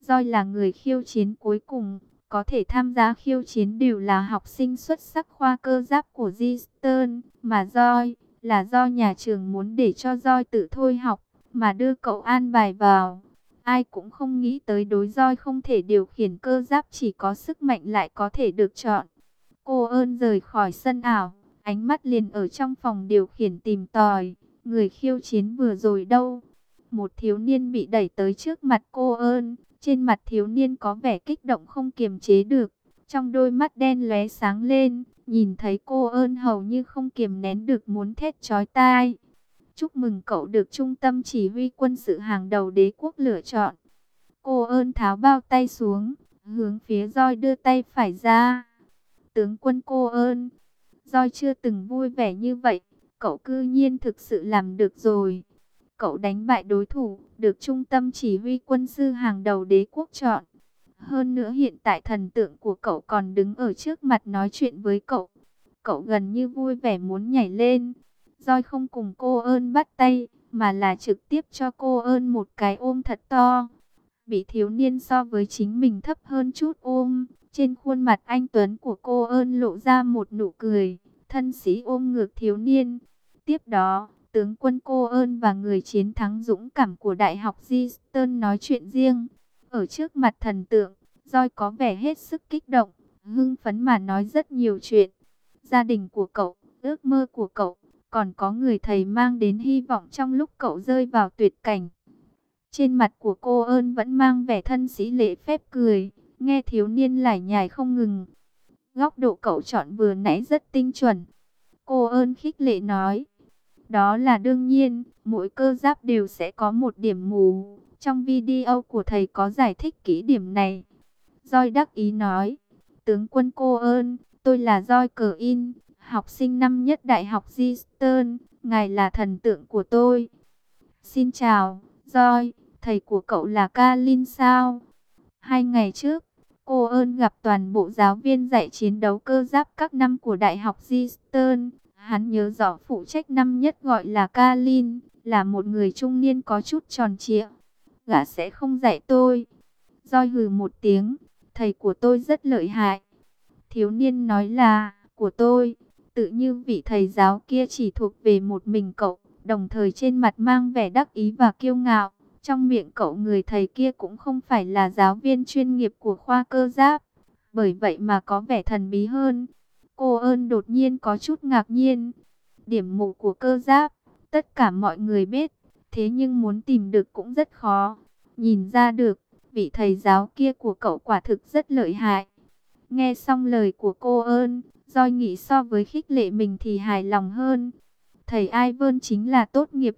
Joy là người khiêu chiến cuối cùng, có thể tham gia khiêu chiến đều là học sinh xuất sắc khoa cơ giáp của Eastern, mà Joy là do nhà trường muốn để cho Joy tự thôi học, mà đưa cậu an bài vào. Ai cũng không nghĩ tới đối Joy không thể điều khiển cơ giáp chỉ có sức mạnh lại có thể được chọn. Cô ơn rời khỏi sân ảo, ánh mắt liền ở trong phòng điều khiển tìm tòi, người khiêu chiến vừa rồi đâu. Một thiếu niên bị đẩy tới trước mặt cô ơn, trên mặt thiếu niên có vẻ kích động không kiềm chế được, trong đôi mắt đen lóe sáng lên, nhìn thấy cô ơn hầu như không kiềm nén được muốn thét chói tai. Chúc mừng cậu được trung tâm chỉ huy quân sự hàng đầu đế quốc lựa chọn. Cô ơn tháo bao tay xuống, hướng phía Joy đưa tay phải ra. Tướng quân cô ơn, Joy chưa từng vui vẻ như vậy, cậu cư nhiên thực sự làm được rồi. Cậu đánh bại đối thủ, được trung tâm chỉ huy quân sự hàng đầu đế quốc chọn. Hơn nữa hiện tại thần tượng của cậu còn đứng ở trước mặt nói chuyện với cậu. Cậu gần như vui vẻ muốn nhảy lên. Joy không cùng cô ơn bắt tay, mà là trực tiếp cho cô ơn một cái ôm thật to. Bị thiếu niên so với chính mình thấp hơn chút ôm, trên khuôn mặt anh tuấn của cô ơn lộ ra một nụ cười, thân sĩ ôm ngược thiếu niên. Tiếp đó, tướng quân cô ơn và người chiến thắng dũng cảm của Đại học Eastern nói chuyện riêng. Ở trước mặt thần tượng, Joy có vẻ hết sức kích động, hưng phấn mà nói rất nhiều chuyện. Gia đình của cậu, ước mơ của cậu, còn có người thầy mang đến hy vọng trong lúc cậu rơi vào tuyệt cảnh. Trên mặt của cô ơn vẫn mang vẻ thân sĩ lễ phép cười, nghe thiếu niên lải nhải không ngừng. Góc độ cậu chọn vừa nãy rất tinh chuẩn. Cô ơn khích lệ nói. Đó là đương nhiên, mỗi cơ giáp đều sẽ có một điểm mù. Trong video của thầy có giải thích kỹ điểm này. Joy đắc ý nói. Tướng quân cô ơn, tôi là Joy Cờ In, học sinh năm nhất Đại học Eastern, ngài là thần tượng của tôi. Xin chào, Joy, thầy của cậu là Kalin sao? 2 ngày trước, cô ơn gặp toàn bộ giáo viên dạy chiến đấu cơ giáp các năm của Đại học Eastern. Hắn nhớ rõ phụ trách năm nhất gọi là Kalin, là một người trung niên có chút tròn trịa. Gã sẽ không dạy tôi. Joy hừ một tiếng, thầy của tôi rất lợi hại. Thiếu niên nói là, của tôi, tự như vị thầy giáo kia chỉ thuộc về một mình cậu, đồng thời trên mặt mang vẻ đắc ý và kiêu ngạo. Trong miệng cậu người thầy kia cũng không phải là giáo viên chuyên nghiệp của khoa cơ giáp, bởi vậy mà có vẻ thần bí hơn. Cô ơn đột nhiên có chút ngạc nhiên. Điểm mù của cơ giáp, tất cả mọi người biết, thế nhưng muốn tìm được cũng rất khó. Nhìn ra được, vị thầy giáo kia của cậu quả thực rất lợi hại. Nghe xong lời của cô ơn, Joy nghĩ so với khích lệ mình thì hài lòng hơn. Thầy Ivan chính là tốt nghiệp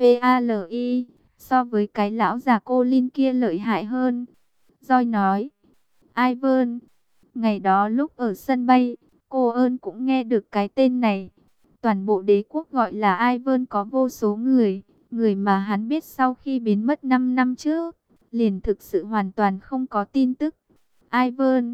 CPALI, so với cái lão già cô Linh kia lợi hại hơn. Joy nói, Ivan, ngày đó lúc ở sân bay, cô ơn cũng nghe được cái tên này. Toàn bộ đế quốc gọi là Ivan có vô số người, người mà hắn biết sau khi biến mất 5 năm trước, liền thực sự hoàn toàn không có tin tức. Ivan,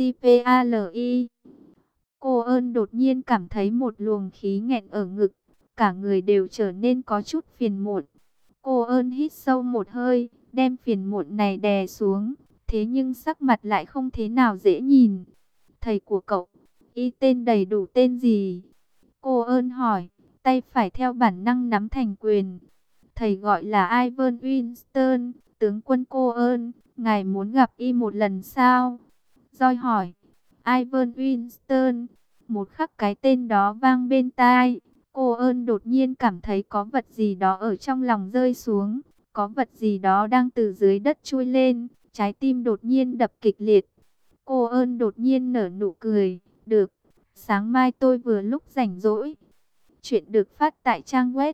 CPALI. Cô ơn đột nhiên cảm thấy một luồng khí nghẹn ở ngực, cả người đều trở nên có chút phiền muộn. Cô ơn hít sâu một hơi, đem phiền muộn này đè xuống, thế nhưng sắc mặt lại không thế nào dễ nhìn. Thầy của cậu, y tên đầy đủ tên gì? Cô ơn hỏi, tay phải theo bản năng nắm thành quyền. Thầy gọi là Ivan Winston, tướng quân cô ơn, ngài muốn gặp y một lần sao? Joy hỏi, Ivan Winston, một khắc cái tên đó vang bên tai. Cô ơn đột nhiên cảm thấy có vật gì đó ở trong lòng rơi xuống, có vật gì đó đang từ dưới đất chui lên, trái tim đột nhiên đập kịch liệt. Cô ơn đột nhiên nở nụ cười, được, sáng mai tôi vừa lúc rảnh rỗi. Chuyện được phát tại trang web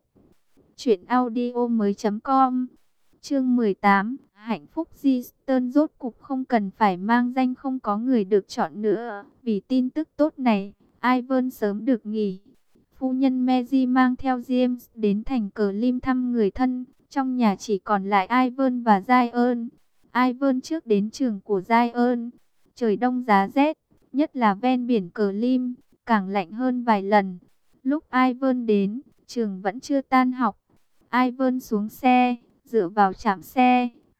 truyệnaudiomoi.com. Chương 18, hạnh phúc Eastern rốt cục không cần phải mang danh không có người được chọn nữa, vì tin tức tốt này, Ivan sớm được nghỉ. Phu nhân Mary mang theo James đến thành Cờ Lim thăm người thân, trong nhà chỉ còn lại Ivan và Zion. Ivan trước đến trường của Zion, trời đông giá rét, nhất là ven biển Cờ Lim, càng lạnh hơn vài lần. Lúc Ivan đến, trường vẫn chưa tan học. Ivan xuống xe, dựa vào trạm xe,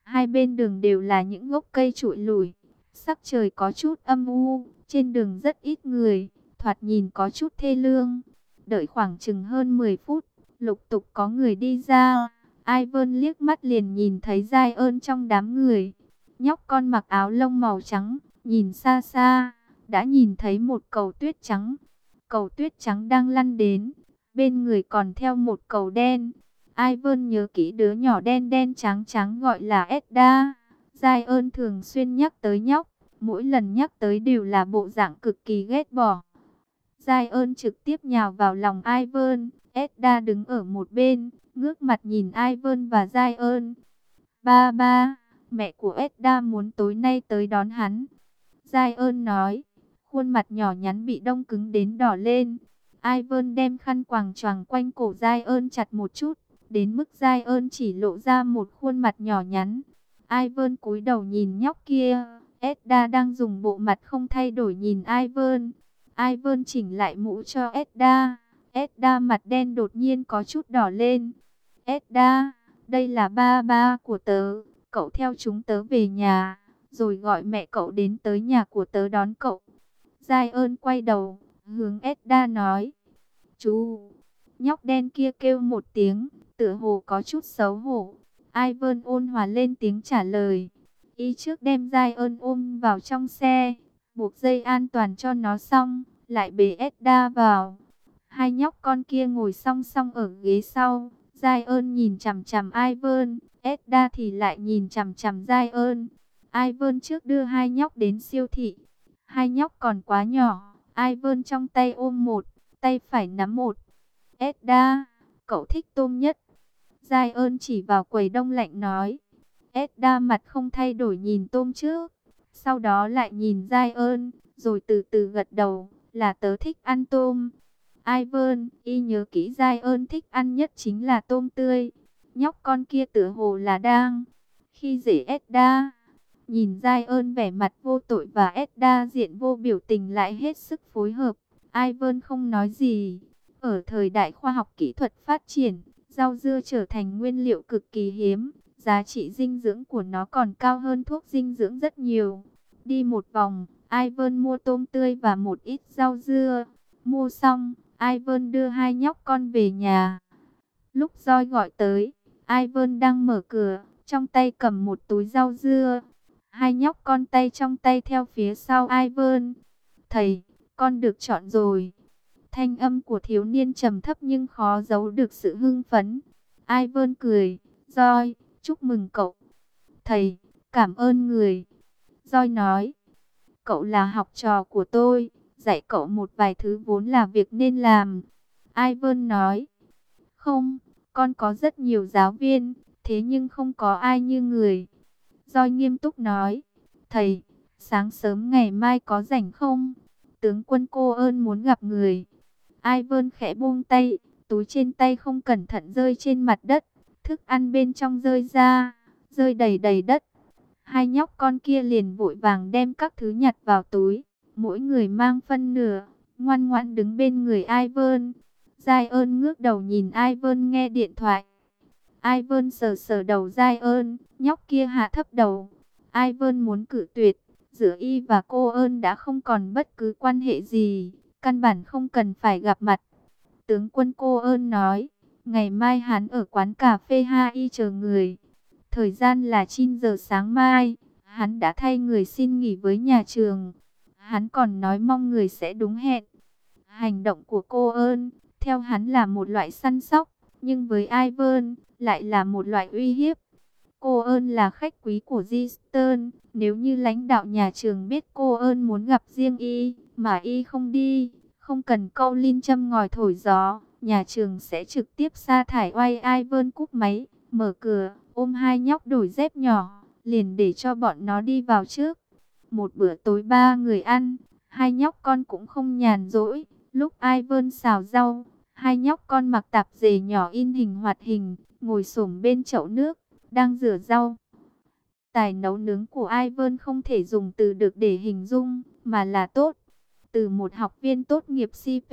Hai bên đường đều là những gốc cây trụi lủi. Sắc trời có chút âm u, trên đường rất ít người, thoạt nhìn có chút thê lương. Đợi khoảng chừng hơn 10 phút, lục tục có người đi ra. Ivan liếc mắt liền nhìn thấy Giai ơn trong đám người. Nhóc con mặc áo lông màu trắng, nhìn xa xa, đã nhìn thấy một cầu tuyết trắng. Cầu tuyết trắng đang lăn đến, bên người còn theo một cầu đen. Ivan nhớ kỹ đứa nhỏ đen đen trắng trắng gọi là Edda. Giai ơn thường xuyên nhắc tới nhóc, mỗi lần nhắc tới đều là bộ dạng cực kỳ ghét bỏ. Giai ơn trực tiếp nhào vào lòng Ivan. Edda đứng ở một bên, ngước mặt nhìn Ivan và Giai ơn. Ba ba, mẹ của Edda muốn tối nay tới đón hắn. Giai ơn nói, khuôn mặt nhỏ nhắn bị đông cứng đến đỏ lên. Ivan đem khăn quàng choàng quanh cổ Giai ơn chặt một chút, đến mức Giai ơn chỉ lộ ra một khuôn mặt nhỏ nhắn. Ivan cúi đầu nhìn nhóc kia, Edda đang dùng bộ mặt không thay đổi nhìn Ivan. Ivan chỉnh lại mũ cho Edda. Edda mặt đen đột nhiên có chút đỏ lên. Edda, đây là ba ba của tớ, cậu theo chúng tớ về nhà, rồi gọi mẹ cậu đến tới nhà của tớ đón cậu. Giai ơn quay đầu, hướng Edda nói. Chú, nhóc đen kia kêu một tiếng, tựa hồ có chút xấu hổ. Ivan ôn hòa lên tiếng trả lời. Y trước đem Giai ơn ôm vào trong xe, buộc dây an toàn cho nó xong, lại bế Edda vào. Hai nhóc con kia ngồi song song ở ghế sau. Giai ơn nhìn chằm chằm Ivan, Edda thì lại nhìn chằm chằm Giai ơn. Ivan trước đưa hai nhóc đến siêu thị. Hai nhóc còn quá nhỏ, Ivan trong tay ôm một, tay phải nắm một. Edda, cậu thích tôm nhất. Giai ơn chỉ vào quầy đông lạnh nói. Edda mặt không thay đổi nhìn tôm trước, sau đó lại nhìn Giai ơn, rồi từ từ gật đầu, là tớ thích ăn tôm. Ivan, y nhớ kỹ Giai ơn thích ăn nhất chính là tôm tươi. Nhóc con kia tựa hồ là đang khi dễ Edda. Nhìn Giai ơn vẻ mặt vô tội và Edda diện vô biểu tình lại hết sức phối hợp. Ivan không nói gì. Ở thời đại khoa học kỹ thuật phát triển, rau dưa trở thành nguyên liệu cực kỳ hiếm. Giá trị dinh dưỡng của nó còn cao hơn thuốc dinh dưỡng rất nhiều. Đi một vòng, Ivan mua tôm tươi và một ít rau dưa. Mua xong, Ivan đưa hai nhóc con về nhà. Lúc Joy gọi tới, Ivan đang mở cửa, trong tay cầm một túi rau dưa. Hai nhóc con tay trong tay theo phía sau Ivan. Thầy, con được chọn rồi. Thanh âm của thiếu niên trầm thấp nhưng khó giấu được sự hưng phấn. Ivan cười, Joy, chúc mừng cậu. Thầy, cảm ơn người. Joy nói, cậu là học trò của tôi, dạy cậu một vài thứ vốn là việc nên làm. Ivan nói, không, con có rất nhiều giáo viên, thế nhưng không có ai như người. Joy nghiêm túc nói, thầy, sáng sớm ngày mai có rảnh không? Tướng quân Cô ơn muốn gặp người. Ivan khẽ buông tay, túi trên tay không cẩn thận rơi trên mặt đất, thức ăn bên trong rơi ra, rơi đầy đầy đất. Hai nhóc con kia liền vội vàng đem các thứ nhặt vào túi, mỗi người mang phân nửa, ngoan ngoãn đứng bên người Ivan. Giai ơn ngước đầu nhìn Ivan nghe điện thoại. Ivan sờ sờ đầu Giai ơn, nhóc kia hạ thấp đầu. Ivan muốn cự tuyệt, giữa y và cô ơn đã không còn bất cứ quan hệ gì, căn bản không cần phải gặp mặt. Tướng quân Cô ơn nói, ngày mai hắn ở quán cà phê HI chờ người. Thời gian là 9 giờ sáng mai, hắn đã thay người xin nghỉ với nhà trường. Hắn còn nói mong người sẽ đúng hẹn. Hành động của Cô ơn, theo hắn là một loại săn sóc, nhưng với Ivan, lại là một loại uy hiếp. Cô ơn là khách quý của Easton, nếu như lãnh đạo nhà trường biết cô ơn muốn gặp riêng y, mà y không đi, không cần câu linh châm ngòi thổi gió, nhà trường sẽ trực tiếp sa thải oai. Ivan cúp máy, mở cửa, ôm hai nhóc đổi dép nhỏ, liền để cho bọn nó đi vào trước. Một bữa tối ba người ăn, hai nhóc con cũng không nhàn rỗi. Lúc Ivan xào rau, hai nhóc con mặc tạp dề nhỏ in hình hoạt hình, ngồi xổm bên chậu nước, đang rửa rau. Tài nấu nướng của Ivan không thể dùng từ được để hình dung, mà là tốt. Từ một học viên tốt nghiệp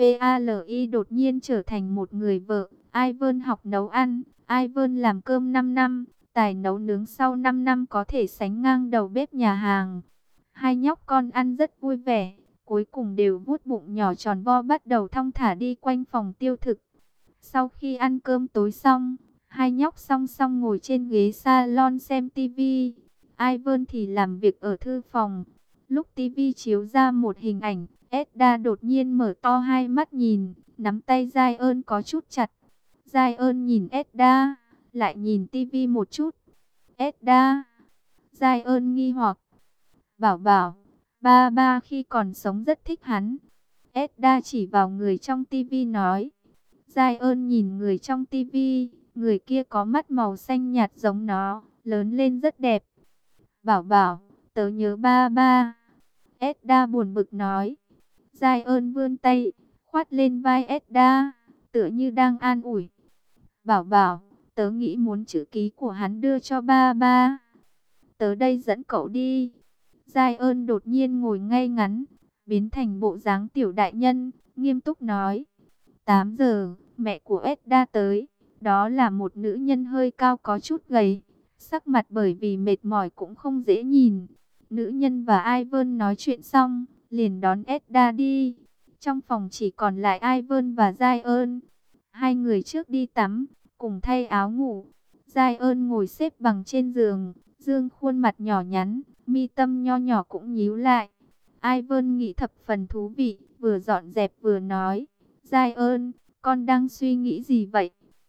CPALI đột nhiên trở thành một người vợ. Ivan học nấu ăn, Ivan làm cơm 5 năm, Tài nấu nướng sau 5 năm có thể sánh ngang đầu bếp nhà hàng. Hai nhóc con ăn rất vui vẻ, cuối cùng đều vuốt bụng nhỏ tròn vo bắt đầu thong thả đi quanh phòng tiêu thực. Sau khi ăn cơm tối xong, hai nhóc song song ngồi trên ghế salon xem tivi. Ivan thì làm việc ở thư phòng. Lúc tivi chiếu ra một hình ảnh, Edda đột nhiên mở to hai mắt nhìn, nắm tay Zion có chút chặt. Zion nhìn Edda, lại nhìn tivi một chút. Edda, Zion nghi hoặc. Bảo bảo, ba ba khi còn sống rất thích hắn. Edda chỉ vào người trong tivi nói. Zion nhìn người trong tivi, người kia có mắt màu xanh nhạt giống nó, lớn lên rất đẹp. Bảo bảo, tớ nhớ ba ba. Edda buồn bực nói. Zion vươn tay, khoát lên vai Edda, tựa như đang an ủi. Bảo bảo, tớ nghĩ muốn chữ ký của hắn đưa cho ba ba. Tớ đây dẫn cậu đi. Zion đột nhiên ngồi ngay ngắn, biến thành bộ dáng tiểu đại nhân, nghiêm túc nói. 8 giờ, mẹ của Edda tới. Đó là một nữ nhân hơi cao có chút gầy, sắc mặt bởi vì mệt mỏi cũng không dễ nhìn. Nữ nhân và Ivan nói chuyện xong, liền đón Edda đi. Trong phòng chỉ còn lại Ivan và Zion. Hai người trước đi tắm, cùng thay áo ngủ. Zion ngồi xếp bằng trên giường, dương khuôn mặt nhỏ nhắn, mi tâm nho nhỏ cũng nhíu lại. Ivan nghĩ thập phần thú vị, vừa dọn dẹp vừa nói. Zion, con đang suy nghĩ gì vậy?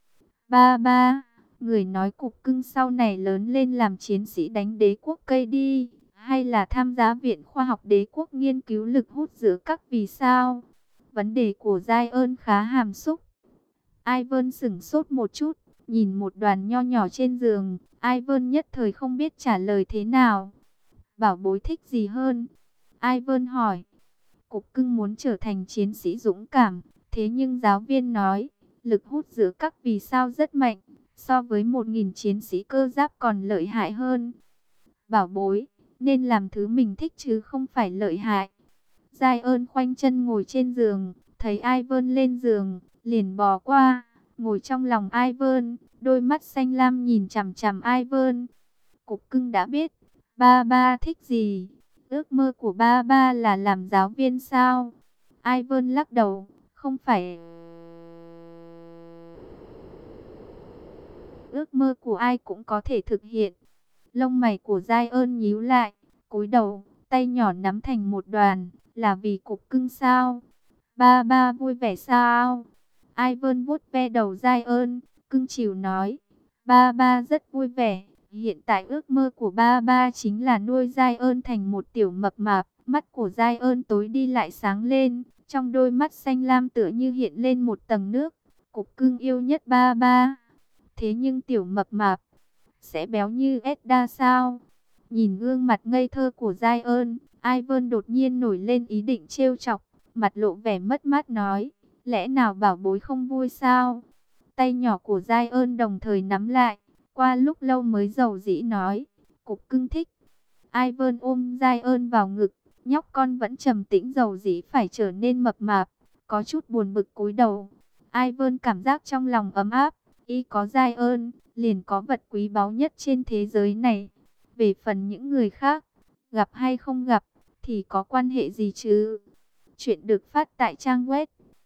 Ba ba, người nói cục cưng sau này lớn lên làm chiến sĩ đánh đế quốc cây đi, hay là tham gia viện khoa học đế quốc nghiên cứu lực hút giữa các vì sao? Vấn đề của Zion khá hàm xúc. Ivan sửng sốt một chút, nhìn một đoàn nho nhỏ trên giường, Ivan nhất thời không biết trả lời thế nào. Bảo bối thích gì hơn? Ivan hỏi. Cục cưng muốn trở thành chiến sĩ dũng cảm, thế nhưng giáo viên nói, lực hút giữa các vì sao rất mạnh, so với 1.000 chiến sĩ cơ giáp còn lợi hại hơn. Bảo bối, nên làm thứ mình thích chứ không phải lợi hại. Zion khoanh chân ngồi trên giường, thấy Ivan lên giường, liền bò qua, ngồi trong lòng Ivan, đôi mắt xanh lam nhìn chằm chằm Ivan. Cục cưng đã biết, ba ba thích gì? Ước mơ của ba ba là làm giáo viên sao? Ivan lắc đầu, không phải. Ước mơ của ai cũng có thể thực hiện. Lông mày của Zion nhíu lại, cúi đầu, tay nhỏ nắm thành một đoàn, là vì cục cưng sao? Ba ba vui vẻ sao? Ivan vuốt ve đầu Zion, cưng chiều nói, ba ba rất vui vẻ. Hiện tại ước mơ của ba ba chính là nuôi Zion thành một tiểu mập mạp. Mắt của Zion tối đi lại sáng lên, trong đôi mắt xanh lam tựa như hiện lên một tầng nước. Cục cưng yêu nhất ba ba. Thế nhưng tiểu mập mạp sẽ béo như Edda sao? Nhìn gương mặt ngây thơ của Zion, Ivan đột nhiên nổi lên ý định trêu chọc, mặt lộ vẻ mất mát nói, lẽ nào bảo bối không vui sao? Tay nhỏ của Zion đồng thời nắm lại, qua lúc lâu mới dầu dĩ nói, cục cưng thích. Ivan ôm Zion vào ngực, nhóc con vẫn trầm tĩnh dầu dĩ phải trở nên mập mạp, có chút buồn bực cúi đầu. Ivan cảm giác trong lòng ấm áp, y có Zion, liền có vật quý báu nhất trên thế giới này. Về phần những người khác, gặp hay không gặp, thì có quan hệ gì chứ? Chuyện được phát tại trang web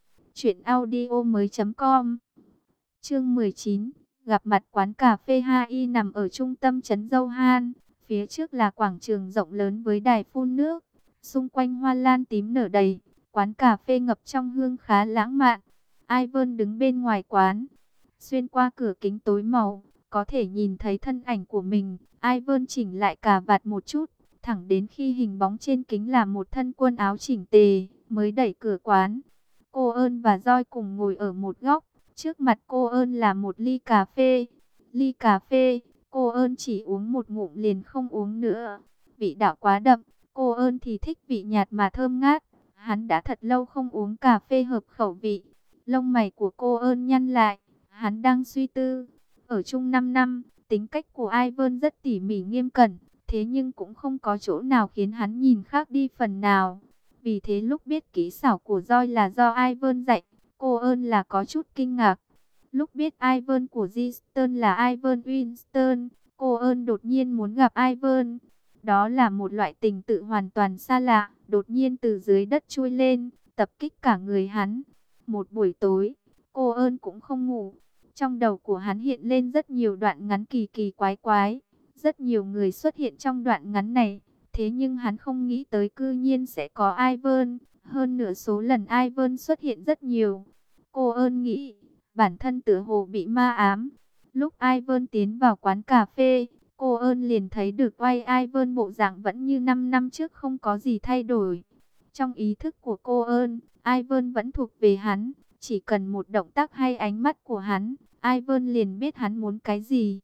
truyệnaudiomoi.com. Chương 19, gặp mặt quán cà phê HI nằm ở trung tâm trấn Dâu Han. Phía trước là quảng trường rộng lớn với đài phun nước, xung quanh hoa lan tím nở đầy, quán cà phê ngập trong hương khá lãng mạn. Ivan đứng bên ngoài quán, xuyên qua cửa kính tối màu, có thể nhìn thấy thân ảnh của mình. Ivan chỉnh lại cà vạt một chút, thẳng đến khi hình bóng trên kính là một thân quần áo chỉnh tề, mới đẩy cửa quán. Cô ơn và Joy cùng ngồi ở một góc, trước mặt cô ơn là một ly cà phê. Ly cà phê, cô ơn chỉ uống một ngụm liền không uống nữa. Vị đạo quá đậm, cô ơn thì thích vị nhạt mà thơm ngát. Hắn đã thật lâu không uống cà phê hợp khẩu vị. Lông mày của cô ơn nhăn lại, hắn đang suy tư. Ở chung 5 năm, tính cách của Ivan rất tỉ mỉ nghiêm cẩn, thế nhưng cũng không có chỗ nào khiến hắn nhìn khác đi phần nào. Vì thế lúc biết kỹ xảo của Joy là do Ivan dạy, cô ơn là có chút kinh ngạc. Lúc biết Ivan của Winston là Ivan Winston, Cô ơn đột nhiên muốn gặp Ivan. Đó là một loại tình tự hoàn toàn xa lạ, đột nhiên từ dưới đất chui lên, tập kích cả người hắn. Một buổi tối, cô ơn cũng không ngủ. Trong đầu của hắn hiện lên rất nhiều đoạn ngắn kỳ kỳ quái quái. Rất nhiều người xuất hiện trong đoạn ngắn này. Thế nhưng hắn không nghĩ tới cư nhiên sẽ có Ivan. Hơn nửa số lần Ivan xuất hiện rất nhiều. Cô ơn nghĩ, bản thân tựa hồ bị ma ám. Lúc Ivan tiến vào quán cà phê, cô ơn liền thấy được oai Ivan bộ dạng vẫn như 5 năm trước, không có gì thay đổi. Trong ý thức của cô ơn, Ivan vẫn thuộc về hắn. Chỉ cần một động tác hay ánh mắt của hắn, Ivan liền biết hắn muốn cái gì.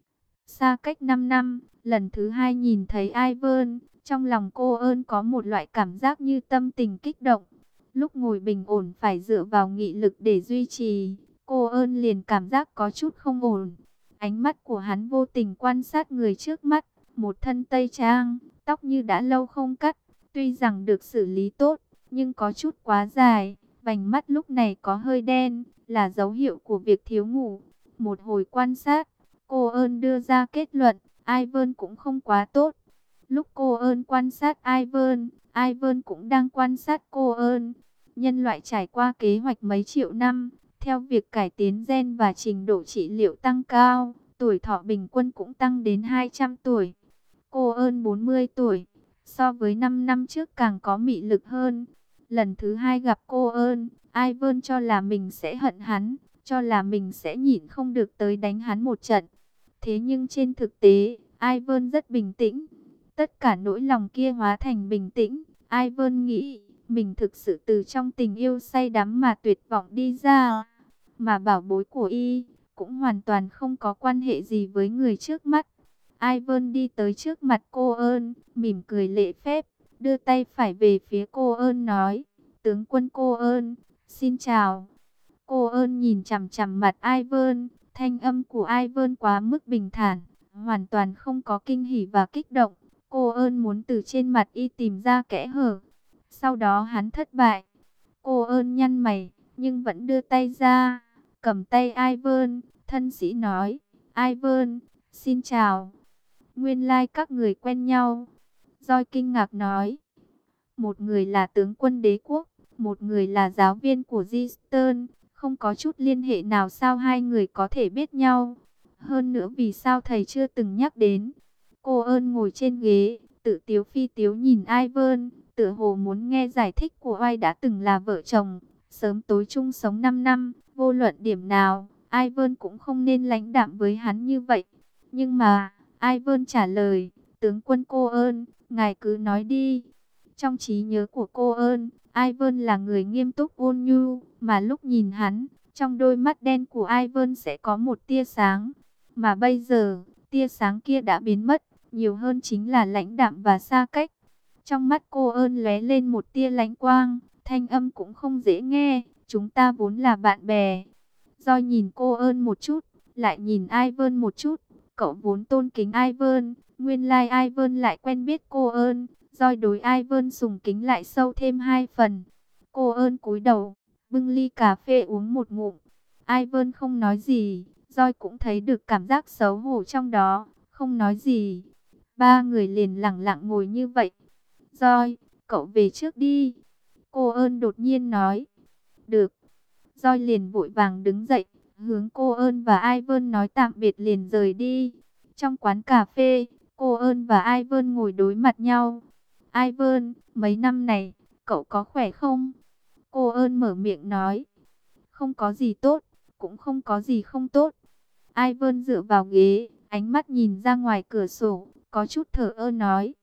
Xa cách 5 năm, lần thứ hai nhìn thấy Ivan, trong lòng cô ơn có một loại cảm giác như tâm tình kích động. Lúc ngồi bình ổn phải dựa vào nghị lực để duy trì, cô ơn liền cảm giác có chút không ổn. Ánh mắt của hắn vô tình quan sát người trước mắt, một thân tây trang, tóc như đã lâu không cắt, tuy rằng được xử lý tốt, nhưng có chút quá dài, vành mắt lúc này có hơi đen, là dấu hiệu của việc thiếu ngủ. Một hồi quan sát, cô ơn đưa ra kết luận, Ivan cũng không quá tốt. Lúc cô ơn quan sát Ivan, Ivan cũng đang quan sát cô ơn. Nhân loại trải qua kế hoạch mấy triệu năm, theo việc cải tiến gen và trình độ trị liệu tăng cao, tuổi thọ bình quân cũng tăng đến 200 tuổi. Cô ơn 40 tuổi, so với 5 năm trước càng có mị lực hơn. Lần thứ hai gặp cô ơn, Ivan cho là mình sẽ hận hắn, cho là mình sẽ nhịn không được tới đánh hắn một trận. Thế nhưng trên thực tế, Ivan rất bình tĩnh. Tất cả nỗi lòng kia hóa thành bình tĩnh. Ivan nghĩ, mình thực sự từ trong tình yêu say đắm mà tuyệt vọng đi ra. Mà bảo bối của y, cũng hoàn toàn không có quan hệ gì với người trước mắt. Ivan đi tới trước mặt cô ơn, mỉm cười lễ phép, đưa tay phải về phía cô ơn nói, tướng quân cô ơn, xin chào. Cô ơn nhìn chằm chằm mặt Ivan, thanh âm của Ivan quá mức bình thản, hoàn toàn không có kinh hỉ và kích động. Cô ơn muốn từ trên mặt y tìm ra kẽ hở. Sau đó hắn thất bại. Cô ơn nhăn mày, nhưng vẫn đưa tay ra, cầm tay Ivan, thân sĩ nói, Ivan, xin chào. Nguyên lai các người quen nhau. Joy kinh ngạc nói, một người là tướng quân đế quốc, một người là giáo viên của Eastern, không có chút liên hệ nào sao hai người có thể biết nhau. Hơn nữa vì sao thầy chưa từng nhắc đến. Cô ơn ngồi trên ghế, tự tiếu phi tiếu nhìn Ivan, tựa hồ muốn nghe giải thích của oai đã từng là vợ chồng, sớm tối chung sống 5 năm, vô luận điểm nào, Ivan cũng không nên lãnh đạm với hắn như vậy. Nhưng mà, Ivan trả lời, tướng quân cô ơn, ngài cứ nói đi. Trong trí nhớ của cô ơn, Ivan là người nghiêm túc ôn nhu, mà lúc nhìn hắn, trong đôi mắt đen của Ivan sẽ có một tia sáng. Mà bây giờ, tia sáng kia đã biến mất, nhiều hơn chính là lãnh đạm và xa cách. Trong mắt cô ơn lóe lên một tia lãnh quang, thanh âm cũng không dễ nghe, chúng ta vốn là bạn bè. Do nhìn cô ơn một chút, lại nhìn Ivan một chút, cậu vốn tôn kính Ivan, nguyên lai Ivan lại quen biết cô ơn. Doi đối Ivan sùng kính lại sâu thêm 2 phần. Cô ơn cúi đầu, bưng ly cà phê uống một ngụm. Ivan không nói gì, Doi cũng thấy được cảm giác xấu hổ trong đó, không nói gì. Ba người liền lặng lặng ngồi như vậy. Doi, cậu về trước đi. Cô ơn đột nhiên nói. Được. Doi liền vội vàng đứng dậy, hướng cô ơn và Ivan nói tạm biệt liền rời đi. Trong quán cà phê, cô ơn và Ivan ngồi đối mặt nhau. Ivan, mấy năm này, cậu có khỏe không? Cô ơn mở miệng nói. Không có gì tốt, cũng không có gì không tốt. Ivan dựa vào ghế, ánh mắt nhìn ra ngoài cửa sổ, có chút thở ơ nói.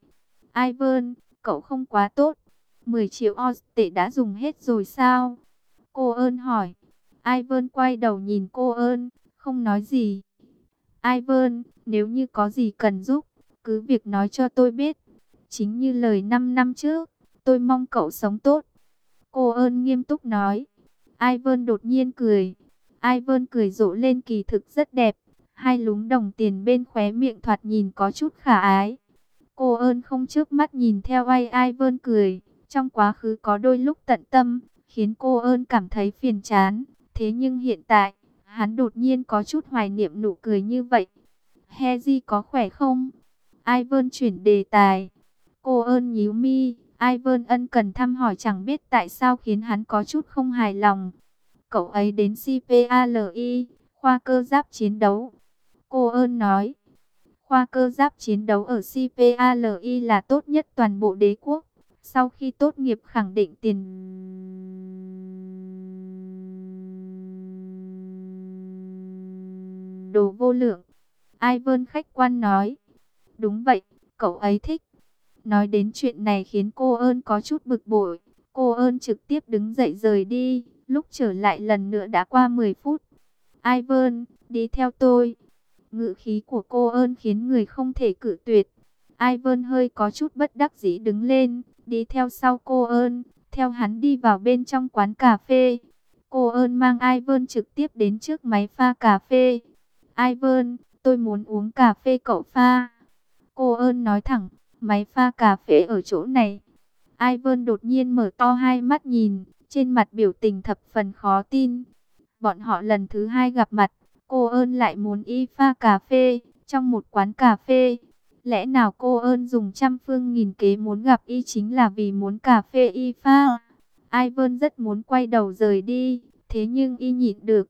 Ivan, cậu không quá tốt. 10 triệu Oz tệ đã dùng hết rồi sao? Cô ơn hỏi. Ivan quay đầu nhìn cô ơn, không nói gì. Ivan, nếu như có gì cần giúp, cứ việc nói cho tôi biết. Chính như lời 5 năm trước, tôi mong cậu sống tốt. Cô ơn nghiêm túc nói. Ivan đột nhiên cười. Ivan cười rộ lên kỳ thực rất đẹp. Hai lúm đồng tiền bên khóe miệng thoạt nhìn có chút khả ái. Cô ơn không chớp mắt nhìn theo Ivan cười. Trong quá khứ có đôi lúc tận tâm, khiến cô ơn cảm thấy phiền chán. Thế nhưng hiện tại, hắn đột nhiên có chút hoài niệm nụ cười như vậy. Heji có khỏe không? Ivan chuyển đề tài. Cô ơn nhíu mi, Ivan ân cần thăm hỏi chẳng biết tại sao khiến hắn có chút không hài lòng. Cậu ấy đến CPALI, khoa cơ giáp chiến đấu. Cô ơn nói, khoa cơ giáp chiến đấu ở CPALI là tốt nhất toàn bộ đế quốc. Sau khi tốt nghiệp khẳng định tiền đồ vô lượng. Ivan khách quan nói, đúng vậy, cậu ấy thích. Nói đến chuyện này khiến cô ơn có chút bực bội. Cô ơn trực tiếp đứng dậy rời đi. Lúc trở lại lần nữa đã qua 10 phút. Ivan, đi theo tôi. Ngữ khí của cô ơn khiến người không thể cự tuyệt. Ivan hơi có chút bất đắc dĩ đứng lên, đi theo sau cô ơn, theo hắn đi vào bên trong quán cà phê. Cô ơn mang Ivan trực tiếp đến trước máy pha cà phê. Ivan, tôi muốn uống cà phê cậu pha. Cô ơn nói thẳng, máy pha cà phê ở chỗ này. Ivan đột nhiên mở to hai mắt nhìn, trên mặt biểu tình thập phần khó tin. Bọn họ lần thứ hai gặp mặt, cô ơn lại muốn y pha cà phê, trong một quán cà phê. Lẽ nào cô ơn dùng trăm phương nghìn kế muốn gặp y chính là vì muốn cà phê y pha? Ivan rất muốn quay đầu rời đi, thế nhưng y nhịn được.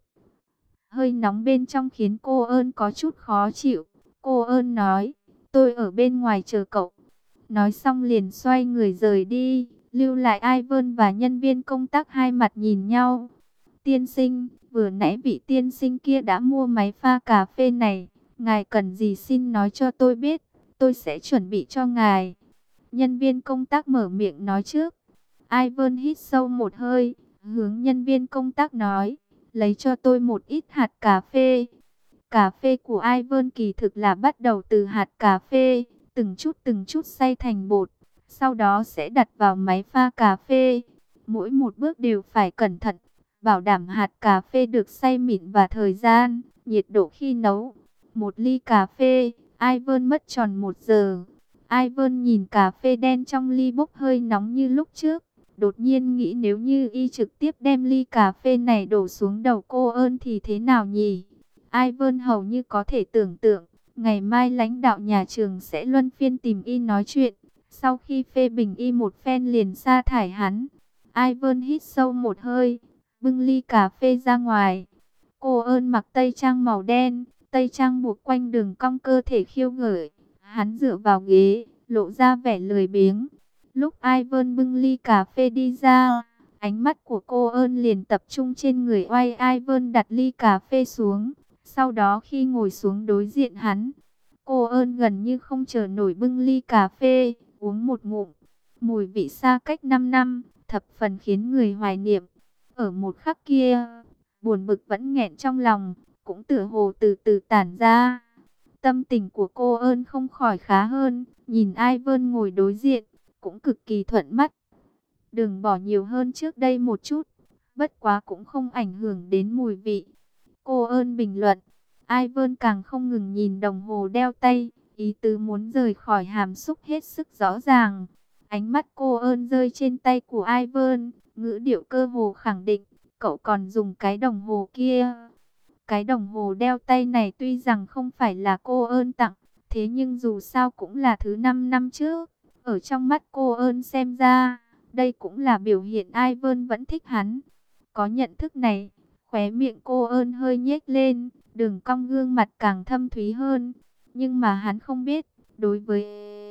Hơi nóng bên trong khiến cô ơn có chút khó chịu. Cô ơn nói, tôi ở bên ngoài chờ cậu. Nói xong liền xoay người rời đi, lưu lại Ivan và nhân viên công tác hai mặt nhìn nhau. Tiên sinh, vừa nãy vị tiên sinh kia đã mua máy pha cà phê này. Ngài cần gì xin nói cho tôi biết, tôi sẽ chuẩn bị cho ngài. Nhân viên công tác mở miệng nói trước. Ivan hít sâu một hơi, hướng nhân viên công tác nói, lấy cho tôi một ít hạt cà phê. Cà phê của Ivan kỳ thực là bắt đầu từ hạt cà phê, từng chút xay thành bột, sau đó sẽ đặt vào máy pha cà phê. Mỗi một bước đều phải cẩn thận, bảo đảm hạt cà phê được xay mịn và thời gian, nhiệt độ khi nấu. Một ly cà phê, Ivan mất tròn 1 giờ. Ivan nhìn cà phê đen trong ly bốc hơi nóng như lúc trước. Đột nhiên nghĩ nếu như y trực tiếp đem ly cà phê này đổ xuống đầu cô ơn thì thế nào nhỉ? Ivan hầu như có thể tưởng tượng, ngày mai lãnh đạo nhà trường sẽ luân phiên tìm y nói chuyện. Sau khi phê bình y một phen liền sa thải hắn. Ivan hít sâu một hơi, bưng ly cà phê ra ngoài. Cô ơn mặc tây trang màu đen, tây trang buộc quanh đường cong cơ thể khiêu gợi. Hắn dựa vào ghế, lộ ra vẻ lười biếng. Lúc Ivan bưng ly cà phê đi ra, ánh mắt của cô ơn liền tập trung trên người oai. Ivan đặt ly cà phê xuống. Sau đó khi ngồi xuống đối diện hắn, cô ơn gần như không chờ nổi bưng ly cà phê, uống một ngụm. Mùi vị xa cách 5 năm, thập phần khiến người hoài niệm. Ở một khắc kia, buồn bực vẫn nghẹn trong lòng, cũng tựa hồ từ từ tản ra. Tâm tình của cô ơn không khỏi khá hơn, nhìn Ivan ngồi đối diện, cũng cực kỳ thuận mắt. Đừng bỏ nhiều hơn trước đây một chút, bất quá cũng không ảnh hưởng đến mùi vị. Cô ơn bình luận. Ivan càng không ngừng nhìn đồng hồ đeo tay, ý tứ muốn rời khỏi hàm xúc hết sức rõ ràng. Ánh mắt cô ơn rơi trên tay của Ivan, ngữ điệu cơ hồ khẳng định, cậu còn dùng cái đồng hồ kia. Cái đồng hồ đeo tay này tuy rằng không phải là cô ơn tặng, thế nhưng dù sao cũng là thứ 5 năm trước. Ở trong mắt cô ơn xem ra, đây cũng là biểu hiện Ivan vẫn thích hắn. Có nhận thức này, khóe miệng cô ơn hơi nhếch lên, đường cong gương mặt càng thâm thúy hơn. Nhưng mà hắn không biết, đối với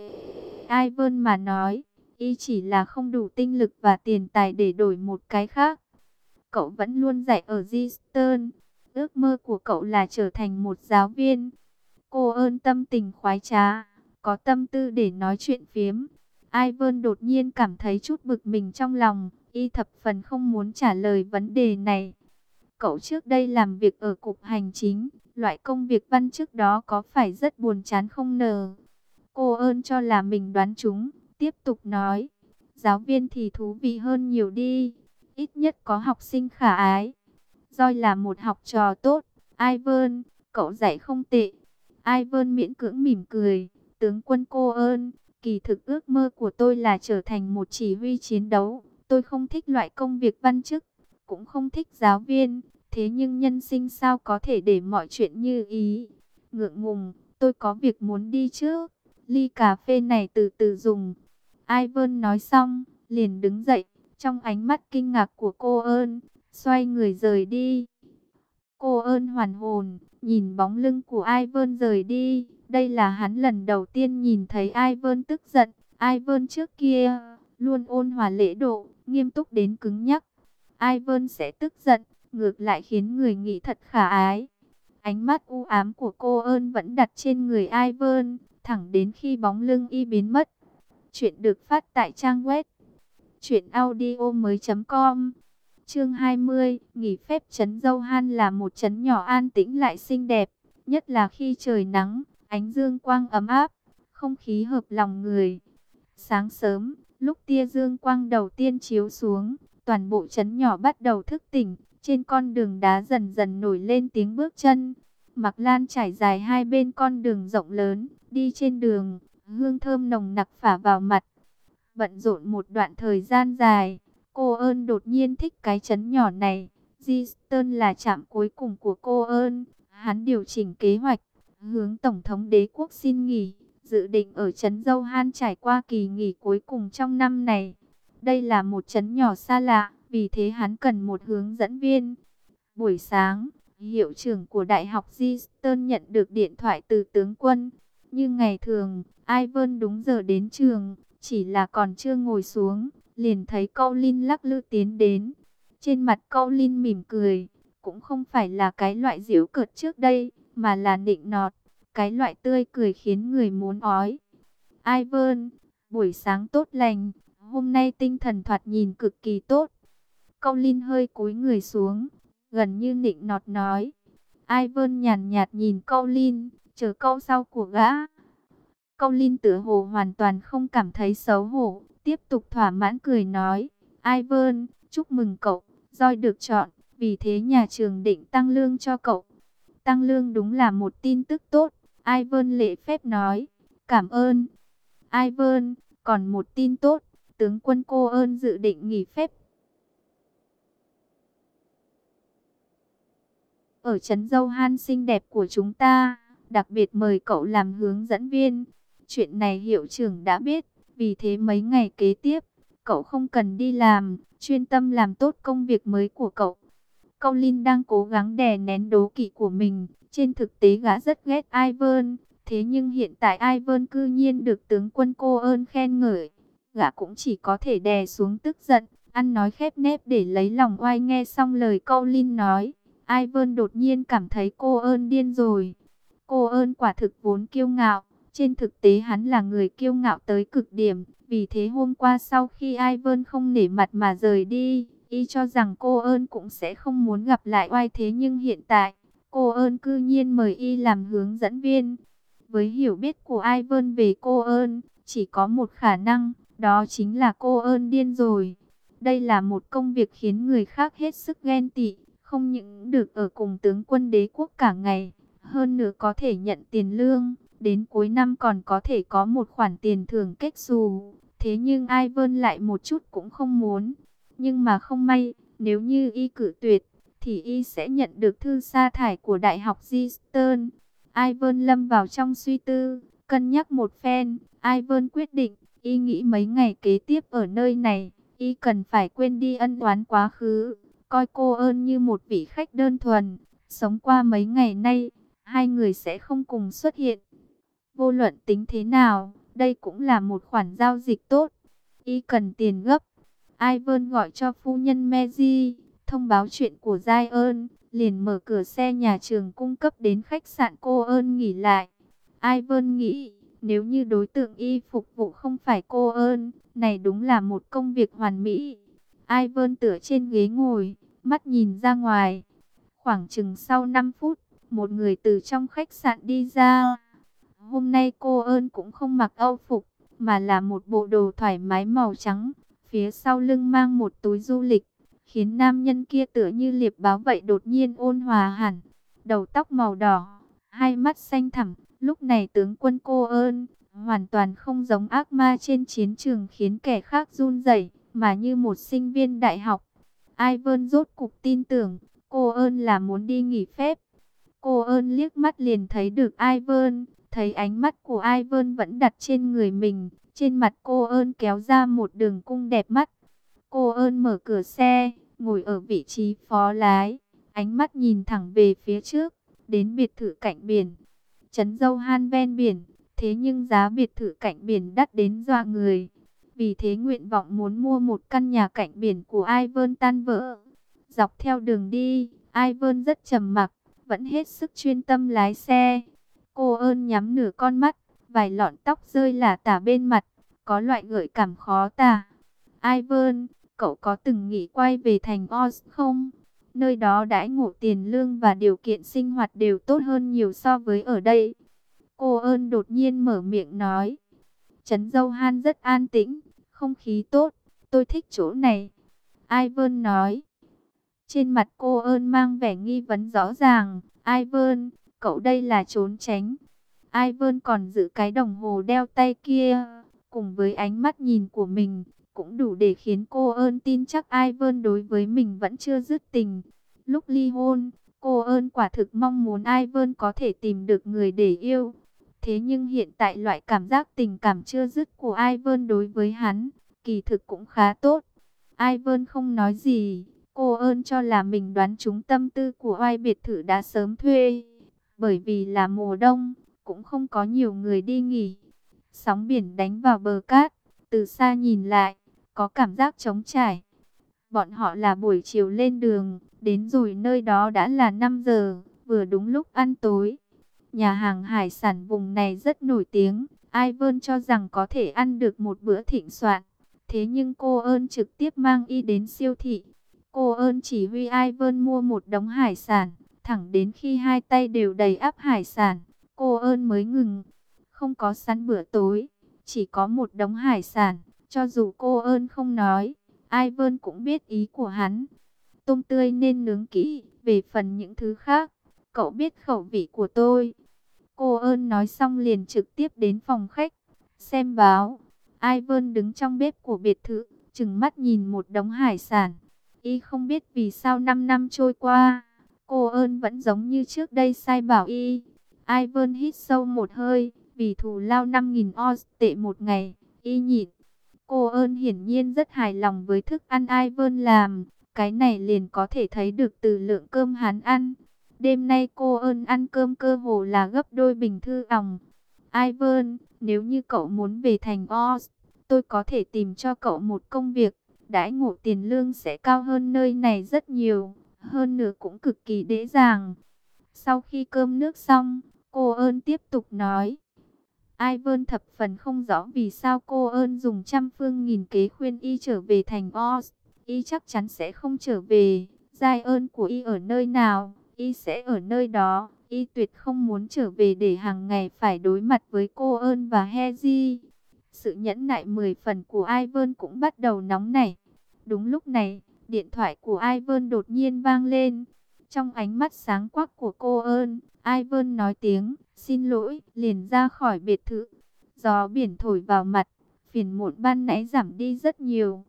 Ivan mà nói, y chỉ là không đủ tinh lực và tiền tài để đổi một cái khác. Cậu vẫn luôn dạy ở Eastern, ước mơ của cậu là trở thành một giáo viên. Cô ơn tâm tình khoái trá, có tâm tư để nói chuyện phiếm. Ivan đột nhiên cảm thấy chút bực mình trong lòng, y thập phần không muốn trả lời vấn đề này. Cậu trước đây làm việc ở cục hành chính, loại công việc văn chức đó có phải rất buồn chán không nờ? Cô ơn cho là mình đoán trúng, tiếp tục nói, giáo viên thì thú vị hơn nhiều đi, ít nhất có học sinh khả ái. Joy là một học trò tốt, Ivan, cậu dạy không tệ. Ivan miễn cưỡng mỉm cười, tướng quân cô ơn, kỳ thực ước mơ của tôi là trở thành một chỉ huy chiến đấu. Tôi không thích loại công việc văn chức, cũng không thích giáo viên. Thế nhưng nhân sinh sao có thể để mọi chuyện như ý. Ngượng ngùng, tôi có việc muốn đi trước. Ly cà phê này từ từ dùng. Ivan nói xong, liền đứng dậy, trong ánh mắt kinh ngạc của cô ơn, xoay người rời đi. Cô ơn hoàn hồn, nhìn bóng lưng của Ivan rời đi. Đây là hắn lần đầu tiên nhìn thấy Ivan tức giận. Ivan trước kia luôn ôn hòa lễ độ, nghiêm túc đến cứng nhắc. Ivan sẽ tức giận, ngược lại khiến người nghĩ thật khả ái. Ánh mắt u ám của cô ơn vẫn đặt trên người Ivan, thẳng đến khi bóng lưng y biến mất. Chuyện được phát tại trang web truyệnaudiomoi.com. Chương 20, nghỉ phép trấn Dâu Han là một trấn nhỏ an tĩnh lại xinh đẹp, nhất là khi trời nắng, ánh dương quang ấm áp, không khí hợp lòng người. Sáng sớm, lúc tia dương quang đầu tiên chiếu xuống, toàn bộ trấn nhỏ bắt đầu thức tỉnh, trên con đường đá dần dần nổi lên tiếng bước chân. Mặc lan trải dài hai bên con đường rộng lớn, đi trên đường, hương thơm nồng nặc phả vào mặt. Bận rộn một đoạn thời gian dài, cô ơn đột nhiên thích cái trấn nhỏ này. Easton là trạm cuối cùng của cô ơn. Hắn điều chỉnh kế hoạch, hướng Tổng thống đế quốc xin nghỉ, dự định ở trấn Dâu Han trải qua kỳ nghỉ cuối cùng trong năm này. Đây là một trấn nhỏ xa lạ, vì thế hắn cần một hướng dẫn viên. Buổi sáng, hiệu trưởng của Đại học Easton nhận được điện thoại từ tướng quân. Như ngày thường, Ivan đúng giờ đến trường, chỉ là còn chưa ngồi xuống, liền thấy Colin lắc lư tiến đến. Trên mặt Colin mỉm cười, cũng không phải là cái loại giễu cợt trước đây, mà là nịnh nọt, cái loại tươi cười khiến người muốn ói. Ivan, buổi sáng tốt lành, hôm nay tinh thần thoạt nhìn cực kỳ tốt. Colin hơi cúi người xuống, gần như nịnh nọt nói. Ivan nhàn nhạt nhìn Colin, chờ câu sau của gã. Colin tựa hồ hoàn toàn không cảm thấy xấu hổ, tiếp tục thỏa mãn cười nói. Ivan, chúc mừng cậu, Joy được chọn, vì thế nhà trường định tăng lương cho cậu. Tăng lương đúng là một tin tức tốt, Ivan lễ phép nói. Cảm ơn. Ivan, còn một tin tốt, tướng quân cô ơn dự định nghỉ phép. Ở trấn Dâu Han xinh đẹp của chúng ta, đặc biệt mời cậu làm hướng dẫn viên. Chuyện này hiệu trưởng đã biết, vì thế mấy ngày kế tiếp, cậu không cần đi làm, chuyên tâm làm tốt công việc mới của cậu. Colin đang cố gắng đè nén đố kỵ của mình, trên thực tế gã rất ghét Ivan, thế nhưng hiện tại Ivan cư nhiên được tướng quân cô ơn khen ngợi. Gã cũng chỉ có thể đè xuống tức giận, ăn nói khép nép để lấy lòng oai. Nghe xong lời Colin nói, Ivan đột nhiên cảm thấy cô ơn điên rồi. Cô ơn quả thực vốn kiêu ngạo, trên thực tế hắn là người kiêu ngạo tới cực điểm. Vì thế hôm qua sau khi Ivan không nể mặt mà rời đi, y cho rằng cô ơn cũng sẽ không muốn gặp lại oai. Thế nhưng hiện tại, cô ơn cư nhiên mời y làm hướng dẫn viên. Với hiểu biết của Ivan về cô ơn, chỉ có một khả năng, đó chính là cô ơn điên rồi. Đây là một công việc khiến người khác hết sức ghen tị, không những được ở cùng tướng quân đế quốc cả ngày, hơn nữa có thể nhận tiền lương, đến cuối năm còn có thể có một khoản tiền thưởng kết xù. Thế nhưng Ivan lại một chút cũng không muốn. Nhưng mà không may, nếu như y cự tuyệt, thì y sẽ nhận được thư sa thải của Đại học Easton. Ivan lâm vào trong suy tư, cân nhắc một phen, Ivan quyết định, y nghĩ mấy ngày kế tiếp ở nơi này, y cần phải quên đi ân oán quá khứ, coi cô ơn như một vị khách đơn thuần. Sống qua mấy ngày nay, hai người sẽ không cùng xuất hiện. Vô luận tính thế nào, đây cũng là một khoản giao dịch tốt. Y cần tiền gấp. Ivan gọi cho phu nhân Mary, thông báo chuyện của Zion, liền mở cửa xe nhà trường cung cấp đến khách sạn cô ơn nghỉ lại. Ivan nghĩ, nếu như đối tượng y phục vụ không phải cô ơn, này đúng là một công việc hoàn mỹ. Ivan tựa trên ghế ngồi, mắt nhìn ra ngoài. Khoảng chừng sau 5 phút, một người từ trong khách sạn đi ra. Hôm nay cô ơn cũng không mặc âu phục, mà là một bộ đồ thoải mái màu trắng, phía sau lưng mang một túi du lịch, khiến nam nhân kia tựa như liệp báo vậy đột nhiên ôn hòa hẳn. Đầu tóc màu đỏ, hai mắt xanh thẳm, lúc này tướng quân cô ơn hoàn toàn không giống ác ma trên chiến trường khiến kẻ khác run rẩy, mà như một sinh viên đại học. Ivan rốt cục tin tưởng cô ơn là muốn đi nghỉ phép. Cô ơn liếc mắt liền thấy được Ivan, Thấy ánh mắt của Ivan vẫn đặt trên người mình, trên mặt cô ơn kéo ra một đường cung đẹp mắt. Cô ơn mở cửa xe, ngồi ở vị trí phó lái, ánh mắt nhìn thẳng về phía trước, đến biệt thự cạnh biển. Trấn Dâu Han ven biển, thế nhưng giá biệt thự cạnh biển đắt đến dọa người. Vì thế nguyện vọng muốn mua một căn nhà cạnh biển của Ivan tan vỡ. Dọc theo đường đi, Ivan rất trầm mặc, vẫn hết sức chuyên tâm lái xe. Cô ơn nhắm nửa con mắt, vài lọn tóc rơi lả tả bên mặt, có loại gợi cảm khó tả. Ivan, cậu có từng nghĩ quay về thành Oz không? Nơi đó đãi ngộ tiền lương và điều kiện sinh hoạt đều tốt hơn nhiều so với ở đây. Cô ơn đột nhiên mở miệng nói. Trấn Dâu Han rất an tĩnh, không khí tốt, tôi thích chỗ này. Ivan nói. Trên mặt cô ơn mang vẻ nghi vấn rõ ràng. Ivan, cậu đây là trốn tránh. Ivan còn giữ cái đồng hồ đeo tay kia, cùng với ánh mắt nhìn của mình, cũng đủ để khiến cô ơn tin chắc Ivan đối với mình vẫn chưa dứt tình. Lúc ly hôn, cô ơn quả thực mong muốn Ivan có thể tìm được người để yêu. Thế nhưng hiện tại loại cảm giác tình cảm chưa dứt của Ivan đối với hắn, kỳ thực cũng khá tốt. Ivan không nói gì, cô ơn cho là mình đoán trúng tâm tư của oai biệt thự đã sớm thuê. Bởi vì là mùa đông, cũng không có nhiều người đi nghỉ. Sóng biển đánh vào bờ cát, từ xa nhìn lại, có cảm giác trống trải. Bọn họ là buổi chiều lên đường, đến rồi nơi đó đã là 5 giờ, vừa đúng lúc ăn tối. Nhà hàng hải sản vùng này rất nổi tiếng, Ivan cho rằng có thể ăn được một bữa thịnh soạn. Thế nhưng cô ơn trực tiếp mang y đến siêu thị. Cô ơn chỉ huy Ivan mua một đống hải sản, thẳng đến khi hai tay đều đầy ắp hải sản, cô ơn mới ngừng. Không có sẵn bữa tối, chỉ có một đống hải sản, cho dù cô ơn không nói, Ivan cũng biết ý của hắn. Tôm tươi nên nướng kỹ, về phần những thứ khác, cậu biết khẩu vị của tôi. Cô ơn nói xong liền trực tiếp đến phòng khách, xem báo. Ivan đứng trong bếp của biệt thự, trừng mắt nhìn một đống hải sản. Y không biết vì sao 5 năm trôi qua, cô ơn vẫn giống như trước đây sai bảo y. Ivan hít sâu một hơi, vì thù lao 5.000 Oz tệ một ngày, y nhịn. Cô ơn hiển nhiên rất hài lòng với thức ăn Ivan làm, cái này liền có thể thấy được từ lượng cơm hắn ăn. Đêm nay cô ơn ăn cơm cơ hồ là gấp đôi bình thư òng. Ivan, nếu như cậu muốn về thành Oz, tôi có thể tìm cho cậu một công việc. Đãi ngộ tiền lương sẽ cao hơn nơi này rất nhiều, hơn nữa cũng cực kỳ dễ dàng. Sau khi cơm nước xong, cô ơn tiếp tục nói. Ivan thập phần không rõ vì sao cô ơn dùng trăm phương nghìn kế khuyên y trở về thành Oz. Y chắc chắn sẽ không trở về. Giai ơn của y ở nơi nào, y sẽ ở nơi đó. Y tuyệt không muốn trở về để hàng ngày phải đối mặt với cô ơn và Hezi. Sự nhẫn nại 10 phần của Ivan cũng bắt đầu nóng nảy. Đúng lúc này, điện thoại của Ivan đột nhiên vang lên. Trong ánh mắt sáng quắc của cô ơn, Ivan nói tiếng xin lỗi, liền ra khỏi biệt thự. Gió biển thổi vào mặt, phiền muộn ban nãy giảm đi rất nhiều.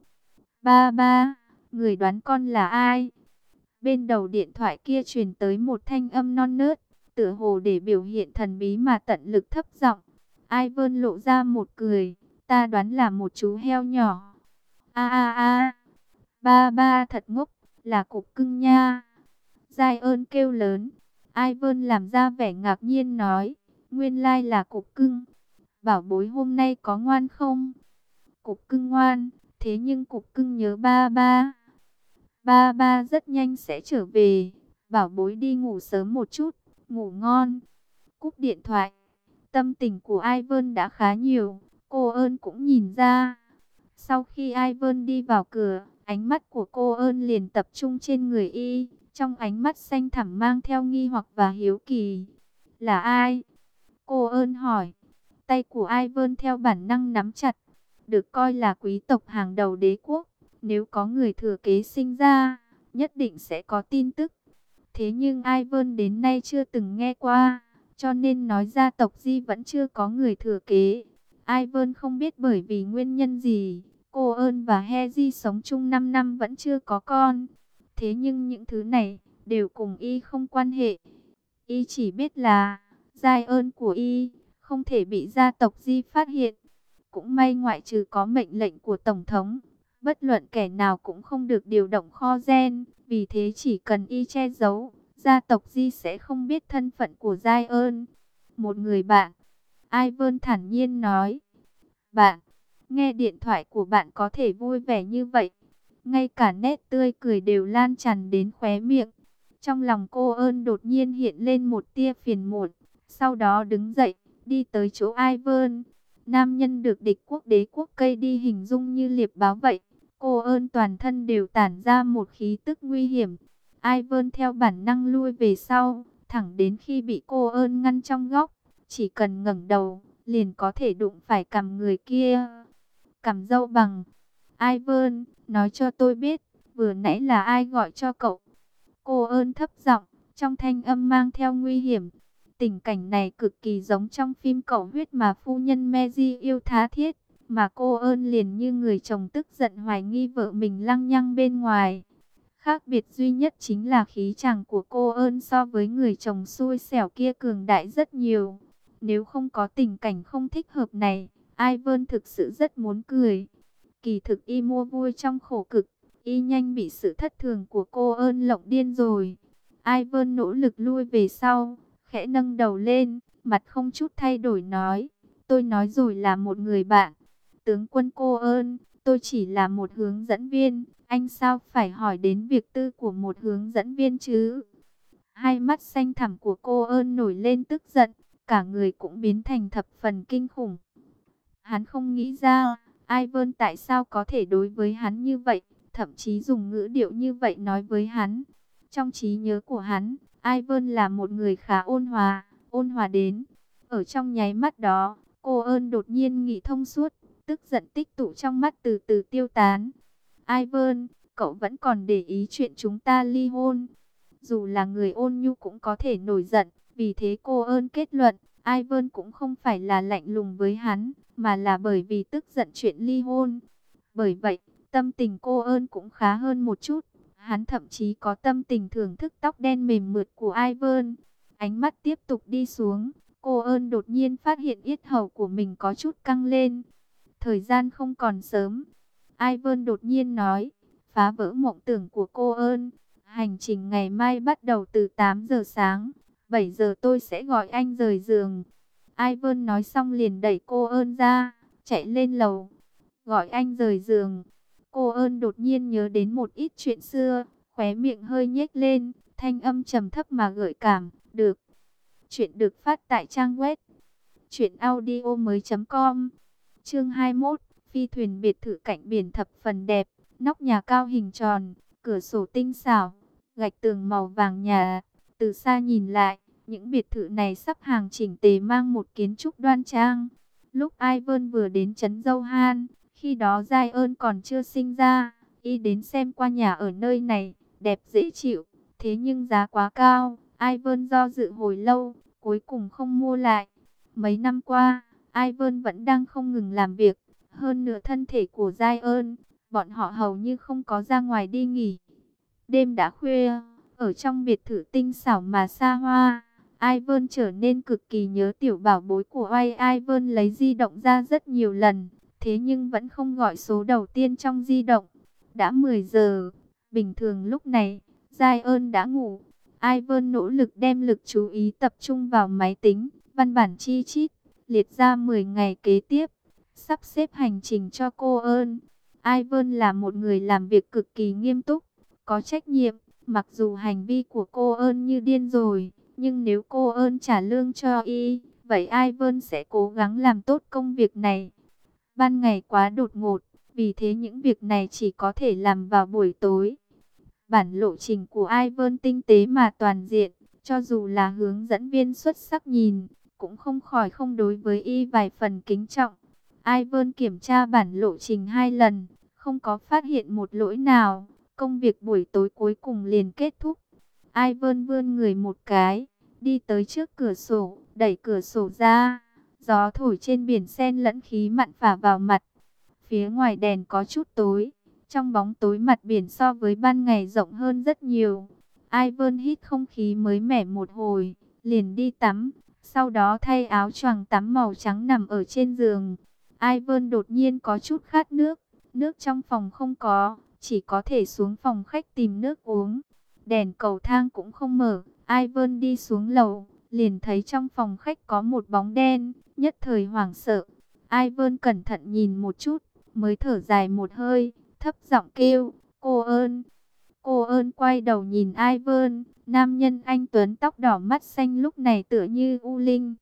Ba ba, người đoán con là ai? Bên đầu điện thoại kia truyền tới một thanh âm non nớt, tựa hồ để biểu hiện thần bí mà tận lực thấp giọng. Ivan lộ ra một cười, ta đoán là một chú heo nhỏ. A a a, ba ba thật ngốc, là cục cưng nha. Giai ơn kêu lớn. Ivan làm ra vẻ ngạc nhiên nói, nguyên lai là cục cưng. Bảo bối hôm nay có ngoan không? Cục cưng ngoan, thế nhưng cục cưng nhớ ba ba. Ba ba rất nhanh sẽ trở về. Bảo bối đi ngủ sớm một chút, ngủ ngon. Cúp điện thoại. Tâm tình của Ivan đã khá nhiều, cô ơn cũng nhìn ra. Sau khi Ivan đi vào cửa, ánh mắt của cô ơn liền tập trung trên người y. Trong ánh mắt xanh thẳm mang theo nghi hoặc và hiếu kỳ. Là ai? Cô ơn hỏi. Tay của Ivan theo bản năng nắm chặt. Được coi là quý tộc hàng đầu đế quốc. Nếu có người thừa kế sinh ra, nhất định sẽ có tin tức. Thế nhưng Ivan đến nay chưa từng nghe qua, cho nên nói gia tộc Di vẫn chưa có người thừa kế. Ivan không biết bởi vì nguyên nhân gì, cô ơn và Hezi sống chung 5 năm vẫn chưa có con. Thế nhưng những thứ này đều cùng y không quan hệ. Y chỉ biết là giai ơn của y không thể bị gia tộc Di phát hiện. Cũng may ngoại trừ có mệnh lệnh của Tổng thống, bất luận kẻ nào cũng không được điều động kho gen, vì thế chỉ cần y che giấu, gia tộc Di sẽ không biết thân phận của Zion. Một người bạn, Ivan thản nhiên nói. Bạn, nghe điện thoại của bạn có thể vui vẻ như vậy. Ngay cả nét tươi cười đều lan tràn đến khóe miệng. Trong lòng cô ơn đột nhiên hiện lên một tia phiền muộn. Sau đó đứng dậy, đi tới chỗ Ivan. Nam nhân được địch quốc đế quốc cây đi hình dung như liệp báo vậy. Cô ơn toàn thân đều tản ra một khí tức nguy hiểm. Ivan theo bản năng lui về sau, thẳng đến khi bị cô ơn ngăn trong góc. Chỉ cần ngẩng đầu, liền có thể đụng phải cằm người kia. Cằm râu bằng. Ivan, nói cho tôi biết, vừa nãy là ai gọi cho cậu? Cô ơn thấp giọng, trong thanh âm mang theo nguy hiểm. Tình cảnh này cực kỳ giống trong phim Cẩu Huyết mà phu nhân Mary yêu tha thiết, mà cô ơn liền như người chồng tức giận hoài nghi vợ mình lăng nhăng bên ngoài. Khác biệt duy nhất chính là khí chàng của cô ơn so với người chồng xui xẻo kia cường đại rất nhiều. Nếu không có tình cảnh không thích hợp này, Ivan thực sự rất muốn cười. Kỳ thực y mua vui trong khổ cực, y nhanh bị sự thất thường của cô ơn lộng điên rồi. Ivan nỗ lực lui về sau, khẽ nâng đầu lên, mặt không chút thay đổi nói. Tôi nói rồi là một người bạn. Tướng quân cô ơn, tôi chỉ là một hướng dẫn viên. Anh sao phải hỏi đến việc tư của một hướng dẫn viên chứ? Hai mắt xanh thẳm của cô ơn nổi lên tức giận, cả người cũng biến thành thập phần kinh khủng. Hắn không nghĩ ra, Ivan tại sao có thể đối với hắn như vậy, thậm chí dùng ngữ điệu như vậy nói với hắn. Trong trí nhớ của hắn, Ivan là một người khá ôn hòa đến. Ở trong nháy mắt đó, cô ơn đột nhiên nghĩ thông suốt, tức giận tích tụ trong mắt từ từ tiêu tán. Ivan, cậu vẫn còn để ý chuyện chúng ta ly hôn. Dù là người ôn nhu cũng có thể nổi giận, vì thế cô ơn kết luận, Ivan cũng không phải là lạnh lùng với hắn, mà là bởi vì tức giận chuyện ly hôn. Bởi vậy, tâm tình cô ơn cũng khá hơn một chút. Hắn thậm chí có tâm tình thưởng thức tóc đen mềm mượt của Ivan. Ánh mắt tiếp tục đi xuống, cô ơn đột nhiên phát hiện yết hầu của mình có chút căng lên. Thời gian không còn sớm. Ivan đột nhiên nói, phá vỡ mộng tưởng của cô ơn. Hành trình ngày mai bắt đầu từ 8 giờ sáng. 7 giờ tôi sẽ gọi anh rời giường. Ivan nói xong liền đẩy cô ơn ra, chạy lên lầu. Gọi anh rời giường. Cô ơn đột nhiên nhớ đến một ít chuyện xưa, khóe miệng hơi nhếch lên, thanh âm trầm thấp mà gợi cảm. Được. Chuyện được phát tại trang web truyệnaudiomoi.com. Chương 21, phi thuyền biệt thự cạnh biển thập phần đẹp, nóc nhà cao hình tròn, cửa sổ tinh xảo, gạch tường màu vàng nhà. Từ xa nhìn lại, những biệt thự này sắp hàng chỉnh tề mang một kiến trúc đoan trang. Lúc Ivan vừa đến trấn Dâu Han, khi đó Zion còn chưa sinh ra, y đến xem qua nhà ở nơi này, đẹp dễ chịu, thế nhưng giá quá cao. Ivan do dự hồi lâu, cuối cùng không mua lại. Mấy năm qua, Ivan vẫn đang không ngừng làm việc, hơn nữa thân thể của Zion, bọn họ hầu như không có ra ngoài đi nghỉ. Đêm đã khuya, ở trong biệt thự tinh xảo mà xa hoa, Ivan trở nên cực kỳ nhớ tiểu bảo bối của Ivan lấy di động ra rất nhiều lần, thế nhưng vẫn không gọi số đầu tiên trong di động. Đã 10 giờ, bình thường lúc này, Zion đã ngủ. Ivan nỗ lực đem lực chú ý tập trung vào máy tính, văn bản chi chít, liệt ra 10 ngày kế tiếp, sắp xếp hành trình cho cô ơn. Ivan là một người làm việc cực kỳ nghiêm túc, có trách nhiệm, mặc dù hành vi của cô ơn như điên rồi, nhưng nếu cô ơn trả lương cho y, vậy Ivan sẽ cố gắng làm tốt công việc này. Ban ngày quá đột ngột, vì thế những việc này chỉ có thể làm vào buổi tối. Bản lộ trình của Ivan tinh tế mà toàn diện, cho dù là hướng dẫn viên xuất sắc nhìn, cũng không khỏi không đối với y vài phần kính trọng. Ivan kiểm tra bản lộ trình 2 lần, không có phát hiện một lỗi nào. Công việc buổi tối cuối cùng liền kết thúc. Ivan vươn người một cái, đi tới trước cửa sổ, đẩy cửa sổ ra. Gió thổi trên biển xen lẫn khí mặn phả vào mặt. Phía ngoài đèn có chút tối, trong bóng tối mặt biển so với ban ngày rộng hơn rất nhiều. Ivan hít không khí mới mẻ một hồi, liền đi tắm. sau đó thay áo choàng tắm màu trắng nằm ở trên giường. Ivan đột nhiên có chút khát nước, nước trong phòng không có, chỉ có thể xuống phòng khách tìm nước uống. Đèn cầu thang cũng không mở, Ivan đi xuống lầu, liền thấy trong phòng khách có một bóng đen, nhất thời hoảng sợ. Ivan cẩn thận nhìn một chút, mới thở dài một hơi, thấp giọng kêu, cô ơn. Cô ơn quay đầu nhìn Ivan, nam nhân anh tuấn tóc đỏ mắt xanh lúc này tựa như u linh.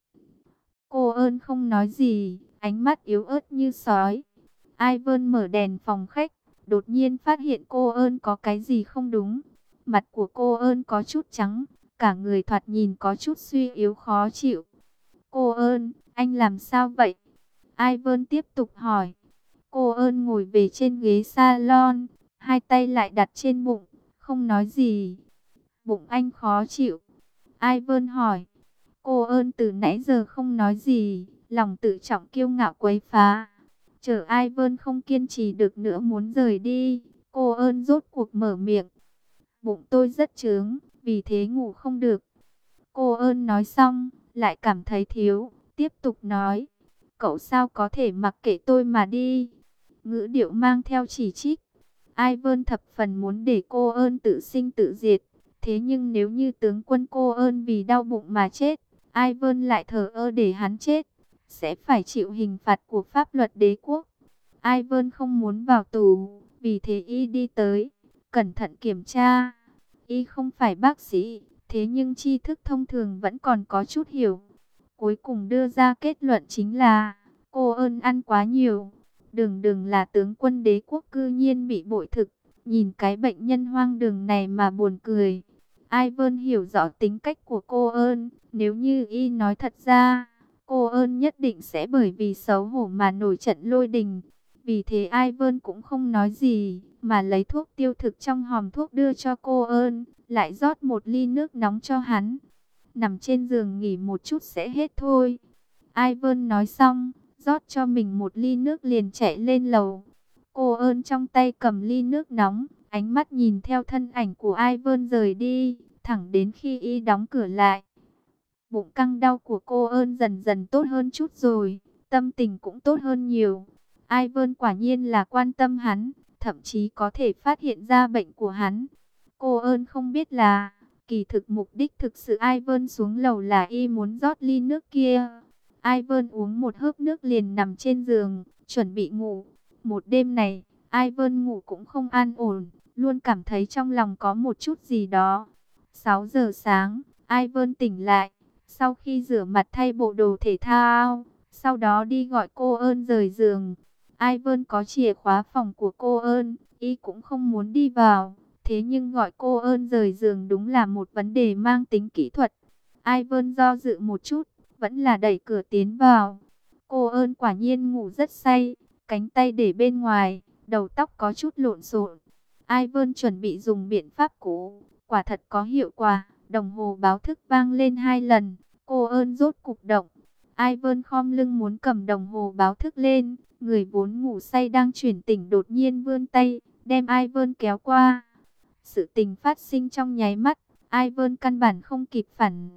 Cô ơn không nói gì, ánh mắt yếu ớt như sói. Ivan mở đèn phòng khách, đột nhiên phát hiện cô ơn có cái gì không đúng. Mặt của cô ơn có chút trắng, cả người thoạt nhìn có chút suy yếu khó chịu. Cô ơn, anh làm sao vậy? Ivan tiếp tục hỏi. Cô ơn ngồi về trên ghế salon, hai tay lại đặt trên bụng, không nói gì. Bụng anh khó chịu. Ivan hỏi. Cô ơn từ nãy giờ không nói gì, lòng tự trọng kiêu ngạo quấy phá. Chờ Ivan không kiên trì được nữa muốn rời đi, cô ơn rốt cuộc mở miệng. Bụng tôi rất chướng, vì thế ngủ không được. Cô ơn nói xong, lại cảm thấy thiếu, tiếp tục nói. Cậu sao có thể mặc kệ tôi mà đi? Ngữ điệu mang theo chỉ trích. Ivan thập phần muốn để cô ơn tự sinh tự diệt. Thế nhưng nếu như tướng quân cô ơn vì đau bụng mà chết, Ivan lại thờ ơ để hắn chết, sẽ phải chịu hình phạt của pháp luật đế quốc. Ivan không muốn vào tù, vì thế y đi tới, cẩn thận kiểm tra. Y không phải bác sĩ, thế nhưng tri thức thông thường vẫn còn có chút hiểu. Cuối cùng đưa ra kết luận chính là, cô ơn ăn quá nhiều. Đường đường là tướng quân đế quốc cư nhiên bị bội thực, nhìn cái bệnh nhân hoang đường này mà buồn cười. Ivan hiểu rõ tính cách của cô ơn, nếu như y nói thật ra, cô ơn nhất định sẽ bởi vì xấu hổ mà nổi trận lôi đình. Vì thế Ivan cũng không nói gì, mà lấy thuốc tiêu thực trong hòm thuốc đưa cho cô ơn, lại rót một ly nước nóng cho hắn. Nằm trên giường nghỉ một chút sẽ hết thôi. Ivan nói xong, rót cho mình một ly nước liền chạy lên lầu. Cô ơn trong tay cầm ly nước nóng, ánh mắt nhìn theo thân ảnh của Ivan rời đi, thẳng đến khi y đóng cửa lại. Bụng căng đau của cô ơn dần dần tốt hơn chút rồi, tâm tình cũng tốt hơn nhiều. Ivan quả nhiên là quan tâm hắn, thậm chí có thể phát hiện ra bệnh của hắn. Cô ơn không biết là, kỳ thực mục đích thực sự Ivan xuống lầu là y muốn rót ly nước kia. Ivan uống một hớp nước liền nằm trên giường, chuẩn bị ngủ. Một đêm này, Ivan ngủ cũng không an ổn, luôn cảm thấy trong lòng có một chút gì đó. 6 giờ sáng, Ivan tỉnh lại, sau khi rửa mặt thay bộ đồ thể thao, sau đó đi gọi cô ơn rời giường. Ivan có chìa khóa phòng của cô ơn, y cũng không muốn đi vào. Thế nhưng gọi cô ơn rời giường đúng là một vấn đề mang tính kỹ thuật. Ivan do dự một chút, vẫn là đẩy cửa tiến vào. Cô ơn quả nhiên ngủ rất say, cánh tay để bên ngoài, đầu tóc có chút lộn xộn. Ivan chuẩn bị dùng biện pháp cũ, quả thật có hiệu quả. Đồng hồ báo thức vang lên 2 lần, cô ơn rốt cục động. Ivan khom lưng muốn cầm đồng hồ báo thức lên, người vốn ngủ say đang chuyển tỉnh đột nhiên vươn tay, đem Ivan kéo qua. Sự tình phát sinh trong nháy mắt, Ivan căn bản không kịp phản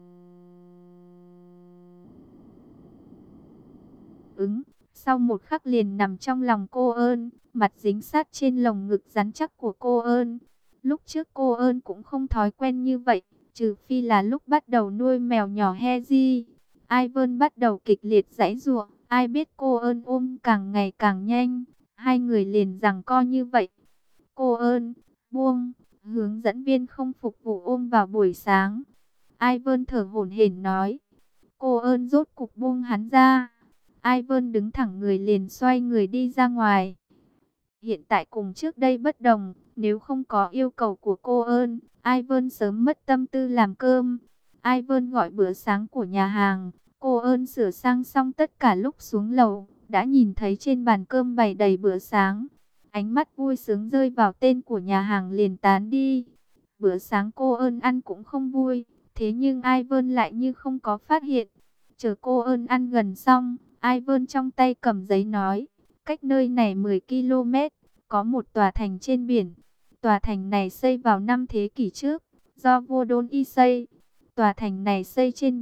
ứng. Sau một khắc liền nằm trong lòng cô ơn, mặt dính sát trên lồng ngực rắn chắc của cô ơn. Lúc trước cô ơn cũng không thói quen như vậy, trừ phi là lúc bắt đầu nuôi mèo nhỏ Hezi. Ivan bắt đầu kịch liệt giãy giụa, ai biết cô ơn ôm càng ngày càng nhanh, hai người liền giằng co như vậy. Cô ơn, buông, hướng dẫn viên không phục vụ ôm vào buổi sáng. Ivan thở hổn hển nói. Cô ơn rốt cục buông hắn ra. Ivan đứng thẳng người liền xoay người đi ra ngoài. Hiện tại cùng trước đây bất đồng, nếu không có yêu cầu của cô ơn, Ivan sớm mất tâm tư làm cơm. Ivan gọi bữa sáng của nhà hàng, cô ơn sửa sang xong tất cả lúc xuống lầu, đã nhìn thấy trên bàn cơm bày đầy bữa sáng. Ánh mắt vui sướng rơi vào tên của nhà hàng liền tán đi. Bữa sáng cô ơn ăn cũng không vui, thế nhưng Ivan lại như không có phát hiện. Chờ cô ơn ăn gần xong, Ivan trong tay cầm giấy nói, cách nơi này 10 km, có một tòa thành trên biển. Tòa thành này xây vào năm thế kỷ trước, do vua Đôn Y xây. Tòa thành này xây trên biển,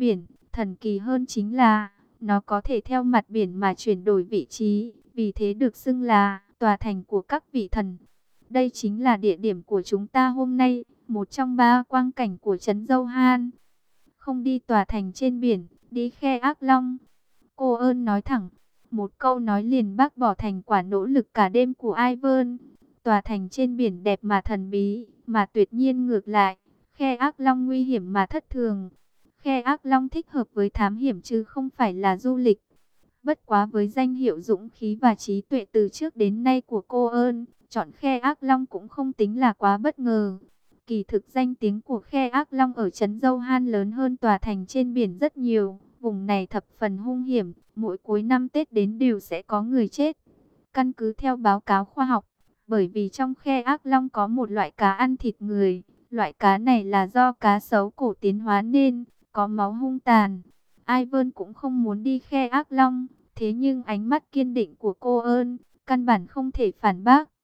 Thần kỳ hơn chính là, nó có thể theo mặt biển mà chuyển đổi vị trí, vì thế được xưng là tòa thành của các vị thần. Đây chính là địa điểm của chúng ta hôm nay, một trong ba quang cảnh của trấn Dâu Han. Không đi tòa thành trên biển, đi khe Ác Long. Cô ơn nói thẳng, một câu nói liền bác bỏ thành quả nỗ lực cả đêm của Ivan. Tòa thành trên biển đẹp mà thần bí, mà tuyệt nhiên ngược lại, khe Ác Long nguy hiểm mà thất thường. Khe Ác Long thích hợp với thám hiểm chứ không phải là du lịch. Bất quá với danh hiệu dũng khí và trí tuệ từ trước đến nay của cô ơn, chọn khe Ác Long cũng không tính là quá bất ngờ. Kỳ thực danh tiếng của khe Ác Long ở trấn Dâu Han lớn hơn tòa thành trên biển rất nhiều. Vùng này thập phần hung hiểm, mỗi cuối năm Tết đến đều sẽ có người chết. Căn cứ theo báo cáo khoa học, bởi vì trong khe Ác Long có một loại cá ăn thịt người. Loại cá này là do cá sấu cổ tiến hóa nên, có máu hung tàn. Ivan cũng không muốn đi khe Ác Long, thế nhưng ánh mắt kiên định của cô ơn, căn bản không thể phản bác.